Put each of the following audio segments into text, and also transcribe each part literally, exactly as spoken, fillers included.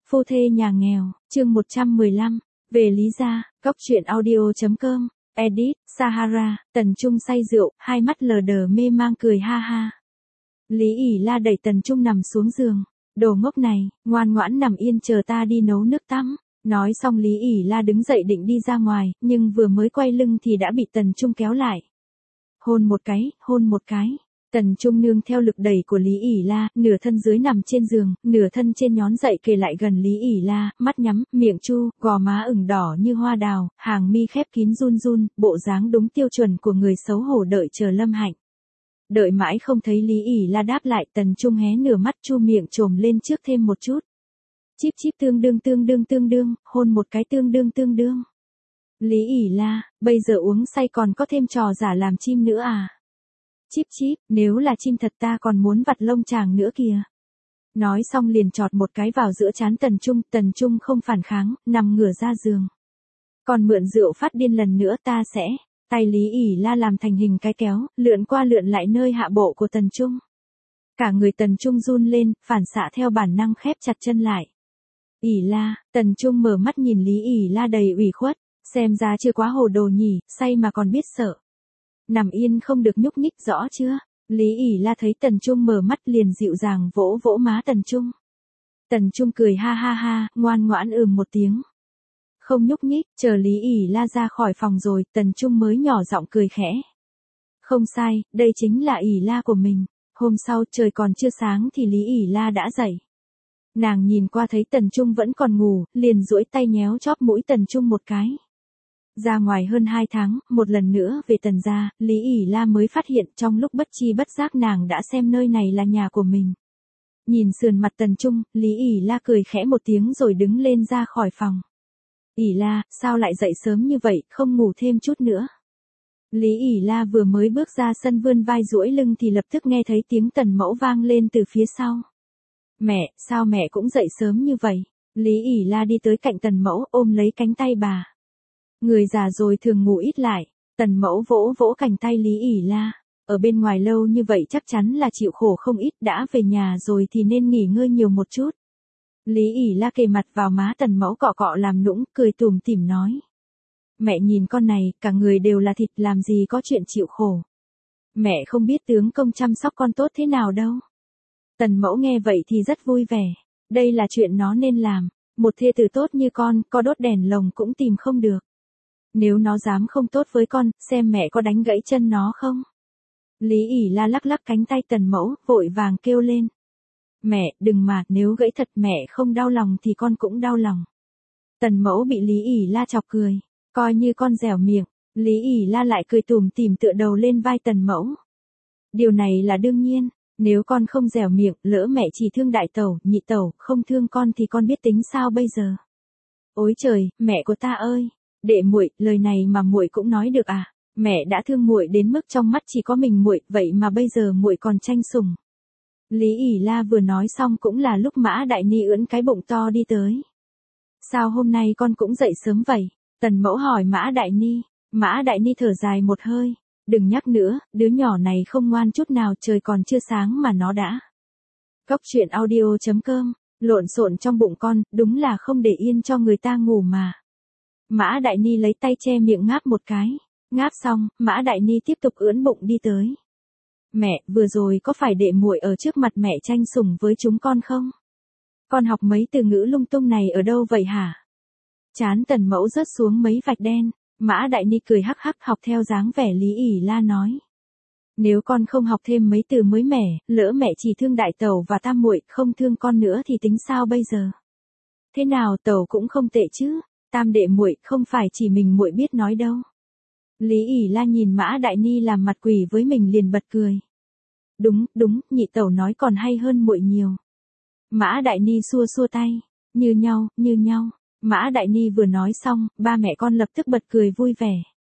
Phu thê nhà nghèo, chương một trăm mười lăm, về Lý gia, góc truyện audio chấm com, edit, Sahara, Tần Trung say rượu, hai mắt lờ đờ mê mang cười ha ha. Lý ỉ la đẩy Tần Trung nằm xuống giường, đồ ngốc này, ngoan ngoãn nằm yên chờ ta đi nấu nước tắm. Nói xong Lý ỉ la đứng dậy định đi ra ngoài, nhưng vừa mới quay lưng thì đã bị Tần Trung kéo lại. Hôn một cái, hôn một cái. Tần Trung nương theo lực đẩy của Lý ỉ la, nửa thân dưới nằm trên giường, nửa thân trên nhón dậy kề lại gần Lý ỉ la, mắt nhắm, miệng chu, gò má ửng đỏ như hoa đào, hàng mi khép kín run run, bộ dáng đúng tiêu chuẩn của người xấu hổ đợi chờ lâm hạnh. Đợi mãi không thấy Lý ỉ la đáp lại, Tần Trung hé nửa mắt chu miệng trồm lên trước thêm một chút. Chíp chíp tương đương tương đương tương đương, hôn một cái tương đương tương đương. Lý ỉ la, bây giờ uống say còn có thêm trò giả làm chim nữa à? Chíp chíp, nếu là chim thật ta còn muốn vặt lông chàng nữa kìa. Nói xong liền chọt một cái vào giữa trán Tần Trung, Tần Trung không phản kháng, nằm ngửa ra giường. Còn mượn rượu phát điên lần nữa ta sẽ, tay Lý ỉ la làm thành hình cái kéo, lượn qua lượn lại nơi hạ bộ của Tần Trung. Cả người Tần Trung run lên, phản xạ theo bản năng khép chặt chân lại. ỉ la, Tần Trung mở mắt nhìn Lý ỉ la đầy ủy khuất, xem ra chưa quá hồ đồ nhỉ, say mà còn biết sợ. Nằm yên không được nhúc nhích rõ chưa? Lý ỉ la thấy Tần Trung mở mắt liền dịu dàng vỗ vỗ má Tần Trung. Tần Trung cười ha ha ha, ngoan ngoãn ừm một tiếng. Không nhúc nhích, chờ Lý ỉ la ra khỏi phòng rồi, Tần Trung mới nhỏ giọng cười khẽ. Không sai, đây chính là ỉ la của mình. Hôm sau trời còn chưa sáng thì Lý ỉ la đã dậy. Nàng nhìn qua thấy Tần Trung vẫn còn ngủ, liền duỗi tay nhéo chóp mũi Tần Trung một cái. Ra ngoài hơn hai tháng, một lần nữa về Tần gia, Lý ỉ la mới phát hiện trong lúc bất chi bất giác nàng đã xem nơi này là nhà của mình. Nhìn sườn mặt Tần Trung, Lý ỉ la cười khẽ một tiếng rồi đứng lên ra khỏi phòng. ỉ la, sao lại dậy sớm như vậy, không ngủ thêm chút nữa? Lý ỉ la vừa mới bước ra sân vươn vai duỗi lưng thì lập tức nghe thấy tiếng Tần mẫu vang lên từ phía sau. Mẹ, sao mẹ cũng dậy sớm như vậy? Lý ỉ la đi tới cạnh Tần mẫu ôm lấy cánh tay bà. Người già rồi thường ngủ ít lại, Tần mẫu vỗ vỗ cánh tay Lý ỉ la. Ở bên ngoài lâu như vậy chắc chắn là chịu khổ không ít, đã về nhà rồi thì nên nghỉ ngơi nhiều một chút. Lý ỉ la kề mặt vào má Tần mẫu cọ cọ làm nũng, cười tủm tỉm nói. Mẹ nhìn con này, cả người đều là thịt làm gì có chuyện chịu khổ. Mẹ không biết tướng công chăm sóc con tốt thế nào đâu. Tần mẫu nghe vậy thì rất vui vẻ. Đây là chuyện nó nên làm. Một thê tử tốt như con, có đốt đèn lồng cũng tìm không được. Nếu nó dám không tốt với con, xem mẹ có đánh gãy chân nó không? Lý ỉ la lắc lắc cánh tay Tần mẫu, vội vàng kêu lên. Mẹ, đừng mà, nếu gãy thật mẹ không đau lòng thì con cũng đau lòng. Tần mẫu bị Lý ỉ la chọc cười, coi như con dẻo miệng. Lý ỉ la lại cười tủm tỉm tựa đầu lên vai Tần mẫu. Điều này là đương nhiên, nếu con không dẻo miệng, lỡ mẹ chỉ thương đại tẩu, nhị tẩu, không thương con thì con biết tính sao bây giờ? Ôi trời, mẹ của ta ơi! Đệ muội, lời này mà muội cũng nói được à? Mẹ đã thương muội đến mức trong mắt chỉ có mình muội, vậy mà bây giờ muội còn tranh sủng. Lý ỉ la vừa nói xong cũng là lúc Mã Đại Ni ưỡn cái bụng to đi tới. Sao hôm nay con cũng dậy sớm vậy? Tần mẫu hỏi Mã Đại Ni. Mã Đại Ni thở dài một hơi. Đừng nhắc nữa, đứa nhỏ này không ngoan chút nào, trời còn chưa sáng mà nó đã. Góc truyện audio chấm com, lộn xộn trong bụng con, đúng là không để yên cho người ta ngủ mà. Mã Đại Ni lấy tay che miệng ngáp một cái. Ngáp xong, Mã Đại Ni tiếp tục ưỡn bụng đi tới. Mẹ, vừa rồi có phải đệ muội ở trước mặt mẹ tranh sủng với chúng con không? Con học mấy từ ngữ lung tung này ở đâu vậy hả? Chán Tần mẫu rớt xuống mấy vạch đen. Mã Đại Ni cười hắc hắc học theo dáng vẻ Lý ỉ la nói. Nếu con không học thêm mấy từ mới mẻ, lỡ mẹ chỉ thương đại tẩu và tam muội, không thương con nữa thì tính sao bây giờ? Thế nào tẩu cũng không tệ chứ, tam đệ muội không phải chỉ mình muội biết nói đâu. Lý ỉ la nhìn Mã Đại Ni làm mặt quỷ với mình liền bật cười. Đúng, đúng, nhị tẩu nói còn hay hơn muội nhiều. Mã Đại Ni xua xua tay, như nhau, như nhau. Mã Đại Ni vừa nói xong, ba mẹ con lập tức bật cười vui vẻ.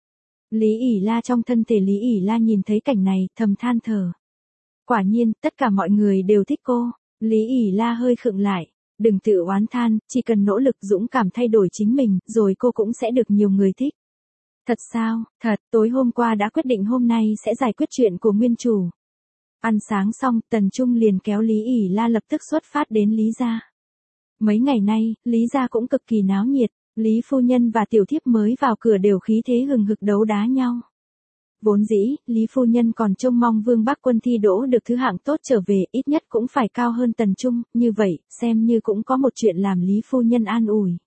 Lý ỉ la trong thân thể Lý ỉ la nhìn thấy cảnh này, thầm than thở. Quả nhiên, tất cả mọi người đều thích cô. Lý ỉ la hơi khựng lại. Đừng tự oán than, chỉ cần nỗ lực dũng cảm thay đổi chính mình, rồi cô cũng sẽ được nhiều người thích. Thật sao? Thật, tối hôm qua đã quyết định hôm nay sẽ giải quyết chuyện của nguyên chủ. Ăn sáng xong, Tần Trung liền kéo Lý ỉ la lập tức xuất phát đến Lý gia. Mấy ngày nay, Lý gia cũng cực kỳ náo nhiệt, Lý phu nhân và tiểu thiếp mới vào cửa đều khí thế hừng hực đấu đá nhau. Vốn dĩ, Lý phu nhân còn trông mong Vương Bắc Quân thi đỗ được thứ hạng tốt trở về, ít nhất cũng phải cao hơn Tần Trung, như vậy, xem như cũng có một chuyện làm Lý phu nhân an ủi.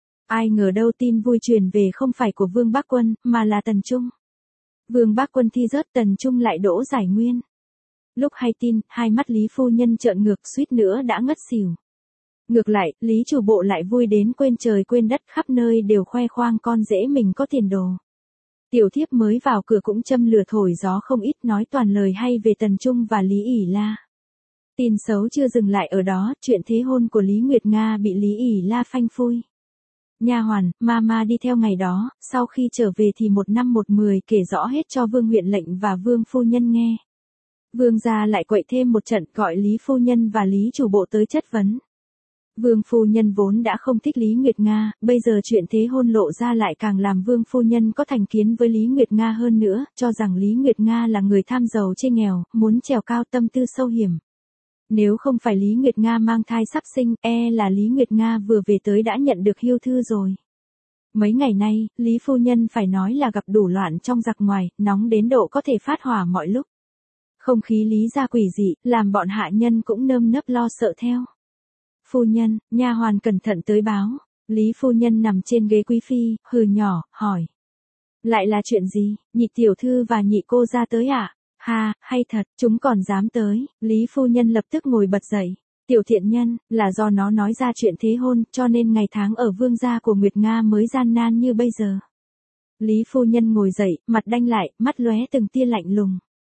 Ai ngờ đâu tin vui truyền về không phải của Vương Bắc Quân, mà là Tần Trung. Vương Bắc Quân thi rớt, Tần Trung lại đỗ giải nguyên. Lúc hay tin, hai mắt Lý phu nhân trợn ngược, suýt nữa đã ngất xỉu. Ngược lại, Lý chủ bộ lại vui đến quên trời quên đất, khắp nơi đều khoe khoang con rể mình có tiền đồ. Tiểu thiếp mới vào cửa cũng châm lửa thổi gió không ít, nói toàn lời hay về Tần Trung và Lý ỉ La. Tin xấu chưa dừng lại ở đó, chuyện thế hôn của Lý Nguyệt Nga bị Lý ỉ La phanh phui. Nha hoàn, mama đi theo ngày đó, sau khi trở về thì một năm một mười kể rõ hết cho Vương huyện lệnh và Vương phu nhân nghe. Vương gia lại quậy thêm một trận, gọi Lý phu nhân và Lý chủ bộ tới chất vấn. Vương phu nhân vốn đã không thích Lý Nguyệt Nga, bây giờ chuyện thế hôn lộ ra lại càng làm Vương phu nhân có thành kiến với Lý Nguyệt Nga hơn nữa, cho rằng Lý Nguyệt Nga là người tham giàu chê nghèo, muốn trèo cao, tâm tư sâu hiểm. Nếu không phải Lý Nguyệt Nga mang thai sắp sinh, e là Lý Nguyệt Nga vừa về tới đã nhận được hưu thư rồi. Mấy ngày nay, Lý phu nhân phải nói là gặp đủ loạn trong giặc ngoài, nóng đến độ có thể phát hỏa mọi lúc. Không khí Lý gia quỷ dị, làm bọn hạ nhân cũng nơm nớp lo sợ theo. Phu nhân, nha hoàn cẩn thận tới báo. Lý phu nhân nằm trên ghế quý phi, hừ nhỏ, hỏi. Lại là chuyện gì, nhị tiểu thư và nhị cô ra tới ạ? À? Ha, hay thật, chúng còn dám tới. Lý phu nhân lập tức ngồi bật dậy. Tiểu thiện nhân, là do nó nói ra chuyện thế hôn, cho nên ngày tháng ở vương gia của Nguyệt Nga mới gian nan như bây giờ. Lý phu nhân ngồi dậy, mặt đanh lại, mắt lóe từng tia lạnh lùng.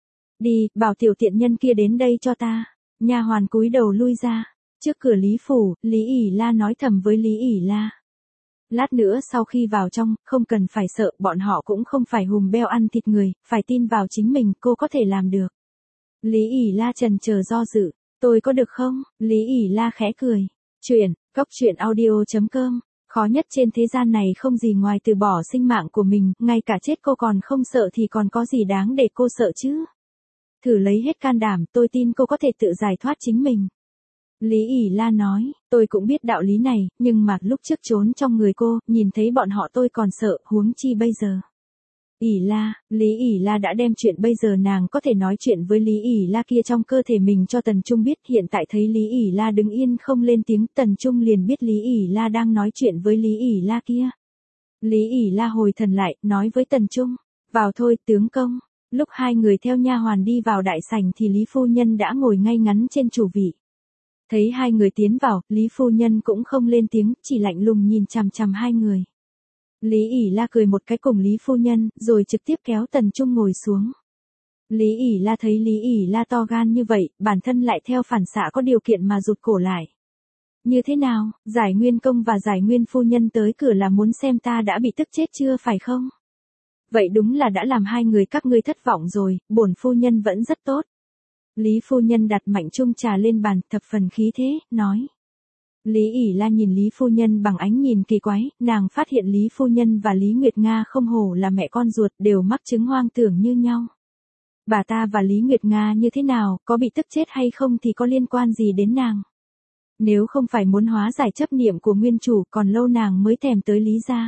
Đi, bảo tiểu thiện nhân kia đến đây cho ta. Nha hoàn cúi đầu lui ra. Trước cửa Lý phủ, Lý ỉ La nói thầm với Lý ỉ La. Lát nữa sau khi vào trong, không cần phải sợ, bọn họ cũng không phải hùm beo ăn thịt người, phải tin vào chính mình, cô có thể làm được. Lý ỉ La trần chờ do dự, tôi có được không? Lý ỉ La khẽ cười. Chuyện, cốc truyện audio chấm com, khó nhất trên thế gian này không gì ngoài từ bỏ sinh mạng của mình, ngay cả chết cô còn không sợ thì còn có gì đáng để cô sợ chứ? Thử lấy hết can đảm, tôi tin cô có thể tự giải thoát chính mình. Lý ỉ La nói, tôi cũng biết đạo lý này, nhưng mà lúc trước trốn trong người cô, nhìn thấy bọn họ tôi còn sợ, huống chi bây giờ. ỉ La, Lý ỉ La đã đem chuyện bây giờ nàng có thể nói chuyện với Lý ỉ La kia trong cơ thể mình cho Tần Trung biết, hiện tại thấy Lý ỉ La đứng yên không lên tiếng, Tần Trung liền biết Lý ỉ La đang nói chuyện với Lý ỉ La kia. Lý ỉ La hồi thần lại, nói với Tần Trung, vào thôi tướng công. Lúc hai người theo nha hoàn đi vào đại sảnh thì Lý phu nhân đã ngồi ngay ngắn trên chủ vị. Thấy hai người tiến vào, Lý phu nhân cũng không lên tiếng, chỉ lạnh lùng nhìn chằm chằm hai người. Lý ỉ La cười một cái cùng Lý phu nhân, rồi trực tiếp kéo Tần Trung ngồi xuống. Lý ỉ La thấy Lý ỉ La to gan như vậy, bản thân lại theo phản xạ có điều kiện mà rụt cổ lại. Như thế nào, Giải Nguyên công và Giải Nguyên phu nhân tới cửa là muốn xem ta đã bị tức chết chưa phải không? Vậy đúng là đã làm hai người các ngươi thất vọng rồi, bổn phu nhân vẫn rất tốt. Lý phu nhân đặt mạnh chung trà lên bàn, thập phần khí thế, nói. Lý ỉ La nhìn Lý phu nhân bằng ánh nhìn kỳ quái, nàng phát hiện Lý phu nhân và Lý Nguyệt Nga không hổ là mẹ con ruột, đều mắc chứng hoang tưởng như nhau. Bà ta và Lý Nguyệt Nga như thế nào, có bị tức chết hay không thì có liên quan gì đến nàng. Nếu không phải muốn hóa giải chấp niệm của nguyên chủ, còn lâu nàng mới thèm tới Lý gia.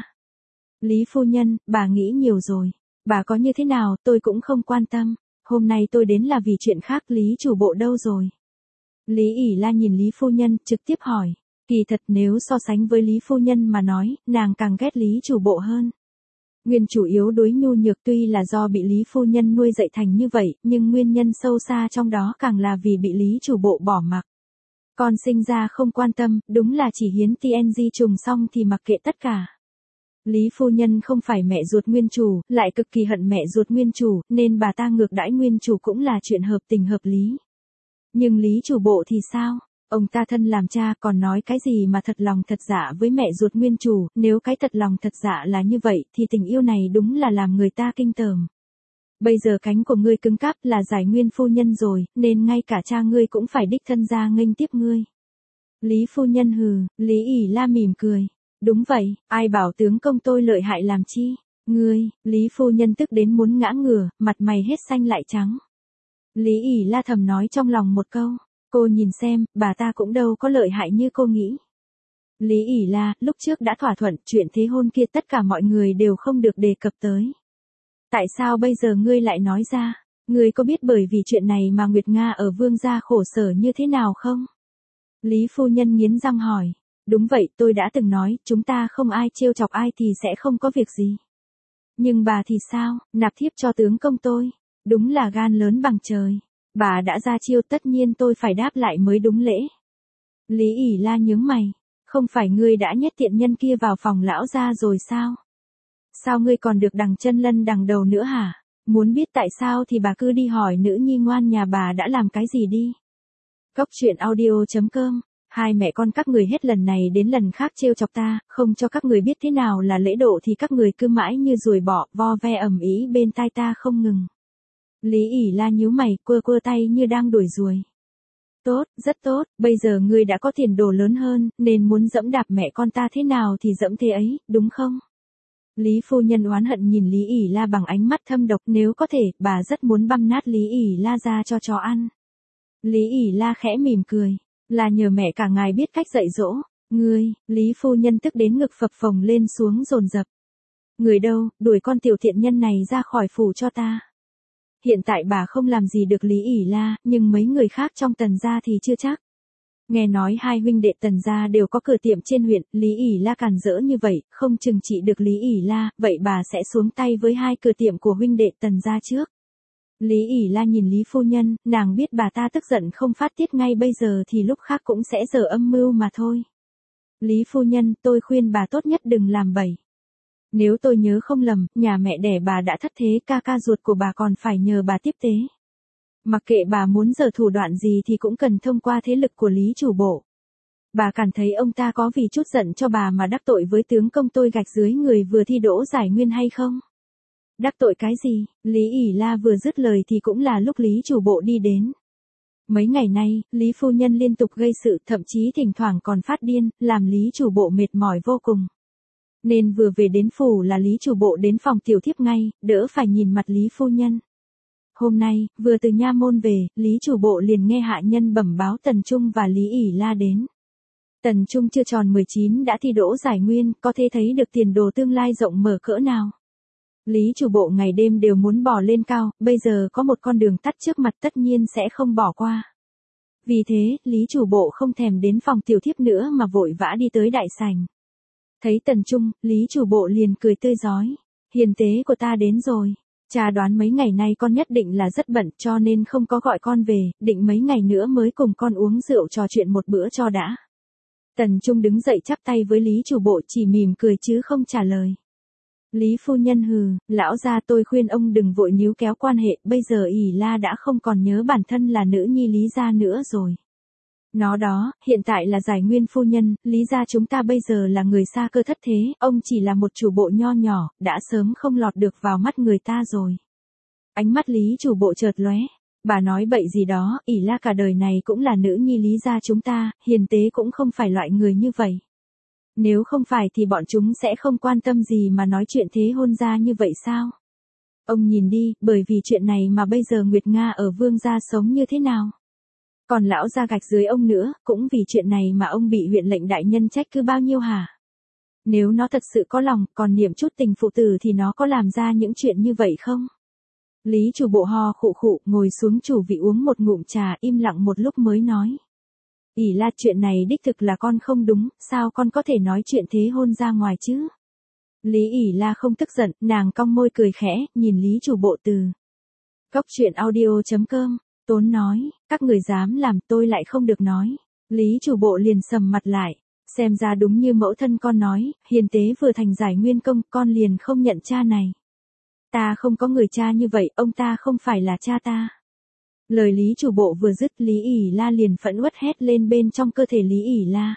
Lý phu nhân, bà nghĩ nhiều rồi. Bà có như thế nào, tôi cũng không quan tâm. Hôm nay tôi đến là vì chuyện khác, Lý chủ bộ đâu rồi? Lý ỉ La nhìn Lý phu nhân, trực tiếp hỏi. Kỳ thật nếu so sánh với Lý phu nhân mà nói, nàng càng ghét Lý chủ bộ hơn. Nguyên chủ yếu đuối nhu nhược tuy là do bị Lý phu nhân nuôi dạy thành như vậy, nhưng nguyên nhân sâu xa trong đó càng là vì bị Lý chủ bộ bỏ mặc. Con sinh ra không quan tâm, đúng là chỉ hiến tê en giê trùng xong thì mặc kệ tất cả. Lý phu nhân không phải mẹ ruột nguyên chủ, lại cực kỳ hận mẹ ruột nguyên chủ, nên bà ta ngược đãi nguyên chủ cũng là chuyện hợp tình hợp lý. Nhưng Lý chủ bộ thì sao? Ông ta thân làm cha còn nói cái gì mà thật lòng thật dạ với mẹ ruột nguyên chủ, nếu cái thật lòng thật dạ là như vậy thì tình yêu này đúng là làm người ta kinh tởm. Bây giờ cánh của ngươi cứng cáp là Giải Nguyên phu nhân rồi, nên ngay cả cha ngươi cũng phải đích thân ra nghênh tiếp ngươi. Lý phu nhân hừ, Lý ỉ La mỉm cười. Đúng vậy, ai bảo tướng công tôi lợi hại làm chi? Ngươi, Lý phu nhân tức đến muốn ngã ngửa, mặt mày hết xanh lại trắng. Lý ỉ La thầm nói trong lòng một câu, cô nhìn xem, bà ta cũng đâu có lợi hại như cô nghĩ. Lý ỉ La, lúc trước đã thỏa thuận chuyện thế hôn kia tất cả mọi người đều không được đề cập tới. Tại sao bây giờ ngươi lại nói ra? Ngươi có biết bởi vì chuyện này mà Nguyệt Nga ở Vương gia khổ sở như thế nào không? Lý phu nhân nghiến răng hỏi. Đúng vậy, tôi đã từng nói, chúng ta không ai trêu chọc ai thì sẽ không có việc gì. Nhưng bà thì sao, nạp thiếp cho tướng công tôi. Đúng là gan lớn bằng trời. Bà đã ra chiêu tất nhiên tôi phải đáp lại mới đúng lễ. Lý ỉ La nhướng mày. Không phải ngươi đã nhét tiện nhân kia vào phòng lão gia rồi sao? Sao ngươi còn được đằng chân lân đằng đầu nữa hả? Muốn biết tại sao thì bà cứ đi hỏi nữ nhi ngoan nhà bà đã làm cái gì đi. Góc truyện audio chấm com. Hai mẹ con các người hết lần này đến lần khác trêu chọc ta, không cho các người biết thế nào là lễ độ thì các người cứ mãi như ruồi bọ, vo ve ầm ĩ bên tai ta không ngừng. Lý ỉ La nhíu mày, quơ quơ tay như đang đuổi ruồi. Tốt, rất tốt, bây giờ ngươi đã có tiền đồ lớn hơn, nên muốn dẫm đạp mẹ con ta thế nào thì dẫm thế ấy, đúng không? Lý phu nhân oán hận nhìn Lý ỉ La bằng ánh mắt thâm độc, nếu có thể, bà rất muốn băm nát Lý ỉ La ra cho chó ăn. Lý ỉ La khẽ mỉm cười, là nhờ mẹ cả ngài biết cách dạy dỗ, ngươi, Lý phu nhân tức đến ngực phập phồng lên xuống dồn dập. Người đâu, đuổi con tiểu thiện nhân này ra khỏi phủ cho ta. Hiện tại bà không làm gì được Lý ỉ La, nhưng mấy người khác trong Tần gia thì chưa chắc. Nghe nói hai huynh đệ Tần gia đều có cửa tiệm trên huyện, Lý ỉ La càn rỡ như vậy, không chừng trị được Lý ỉ La, vậy bà sẽ xuống tay với hai cửa tiệm của huynh đệ Tần gia trước. Lý ỉ La nhìn Lý phu nhân, nàng biết bà ta tức giận không phát tiết ngay bây giờ thì lúc khác cũng sẽ dở âm mưu mà thôi. Lý phu nhân, tôi khuyên bà tốt nhất đừng làm bậy. Nếu tôi nhớ không lầm, nhà mẹ đẻ bà đã thất thế, ca ca ruột của bà còn phải nhờ bà tiếp tế. Mặc kệ bà muốn giở thủ đoạn gì thì cũng cần thông qua thế lực của Lý chủ bộ. Bà cảm thấy ông ta có vì chút giận cho bà mà đắc tội với tướng công tôi gạch dưới người vừa thi đỗ giải nguyên hay không? Đắc tội cái gì? Lý ỉ La vừa dứt lời thì cũng là lúc Lý chủ bộ đi đến. Mấy ngày nay, Lý phu nhân liên tục gây sự, thậm chí thỉnh thoảng còn phát điên, làm Lý chủ bộ mệt mỏi vô cùng. Nên vừa về đến phủ là Lý chủ bộ đến phòng tiểu thiếp ngay, đỡ phải nhìn mặt Lý phu nhân. Hôm nay, vừa từ nha môn về, Lý chủ bộ liền nghe hạ nhân bẩm báo Tần Trung và Lý ỉ La đến. Tần Trung chưa tròn mười chín đã thi đỗ giải nguyên, có thể thấy được tiền đồ tương lai rộng mở cỡ nào. Lý chủ bộ ngày đêm đều muốn bò lên cao, bây giờ có một con đường tắt trước mặt tất nhiên sẽ không bỏ qua. Vì thế, Lý chủ bộ không thèm đến phòng tiểu thiếp nữa mà vội vã đi tới đại sảnh. Thấy Tần Trung, Lý chủ bộ liền cười tươi rói. Hiền tế của ta đến rồi. Cha đoán mấy ngày nay con nhất định là rất bận cho nên không có gọi con về, định mấy ngày nữa mới cùng con uống rượu trò chuyện một bữa cho đã. Tần Trung đứng dậy chắp tay với Lý chủ bộ chỉ mỉm cười chứ không trả lời. Lý phu nhân hừ, lão gia tôi khuyên ông đừng vội níu kéo quan hệ, bây giờ ỉ La đã không còn nhớ bản thân là nữ nhi Lý gia nữa rồi. Nó đó, hiện tại là giải nguyên phu nhân, Lý gia chúng ta bây giờ là người xa cơ thất thế, ông chỉ là một chủ bộ nho nhỏ, đã sớm không lọt được vào mắt người ta rồi. Ánh mắt Lý chủ bộ chợt lóe, bà nói bậy gì đó, ỉ La cả đời này cũng là nữ nhi Lý gia chúng ta, hiền tế cũng không phải loại người như vậy. Nếu không phải thì bọn chúng sẽ không quan tâm gì mà nói chuyện thế hôn gia như vậy sao? Ông nhìn đi, bởi vì chuyện này mà bây giờ Nguyệt Nga ở Vương gia sống như thế nào? Còn lão gia gạch dưới ông nữa, cũng vì chuyện này mà ông bị huyện lệnh đại nhân trách cứ bao nhiêu hả? Nếu nó thật sự có lòng, còn niệm chút tình phụ tử thì nó có làm ra những chuyện như vậy không? Lý chủ bộ ho khụ khụ, ngồi xuống chủ vị uống một ngụm trà, im lặng một lúc mới nói. ỉ La, chuyện này đích thực là con không đúng, sao con có thể nói chuyện thế hôn ra ngoài chứ? Lý ỉ La không tức giận, nàng cong môi cười khẽ, nhìn Lý chủ bộ từ. Góc truyện audio chấm com, Tốn nói, các người dám làm tôi lại không được nói. Lý chủ bộ liền sầm mặt lại, xem ra đúng như mẫu thân con nói, hiền tế vừa thành giải nguyên công, con liền không nhận cha này. Ta không có người cha như vậy, ông ta không phải là cha ta. Lời Lý chủ bộ vừa dứt, Lý ỉ La liền phẫn uất hét lên bên trong cơ thể Lý ỉ La.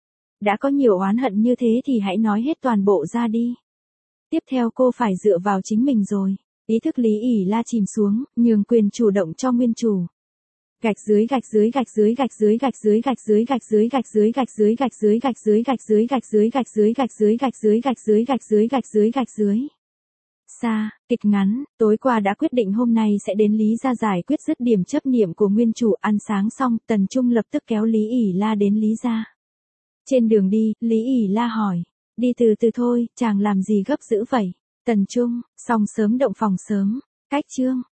Đã có nhiều oán hận như thế thì hãy nói hết toàn bộ ra đi. Tiếp theo cô phải dựa vào chính mình rồi. Ý thức Lý ỉ La chìm xuống, nhường quyền chủ động cho nguyên chủ. Gạch dưới gạch dưới gạch dưới gạch dưới gạch dưới gạch dưới gạch dưới gạch dưới gạch dưới gạch dưới gạch dưới gạch dưới gạch dưới gạch dưới gạch dưới gạch dưới gạch dưới gạch dưới gạch dưới gạch dưới. Xa, kịch ngắn, tối qua đã quyết định hôm nay sẽ đến Lý gia giải quyết dứt điểm chấp niệm của nguyên chủ. Ăn sáng xong, Tần Trung lập tức kéo Lý ỉ La đến Lý gia. Trên đường đi, Lý ỉ la hỏi. Đi từ từ thôi, chàng làm gì gấp dữ vậy? Tần Trung, xong sớm động phòng sớm. Cách chương.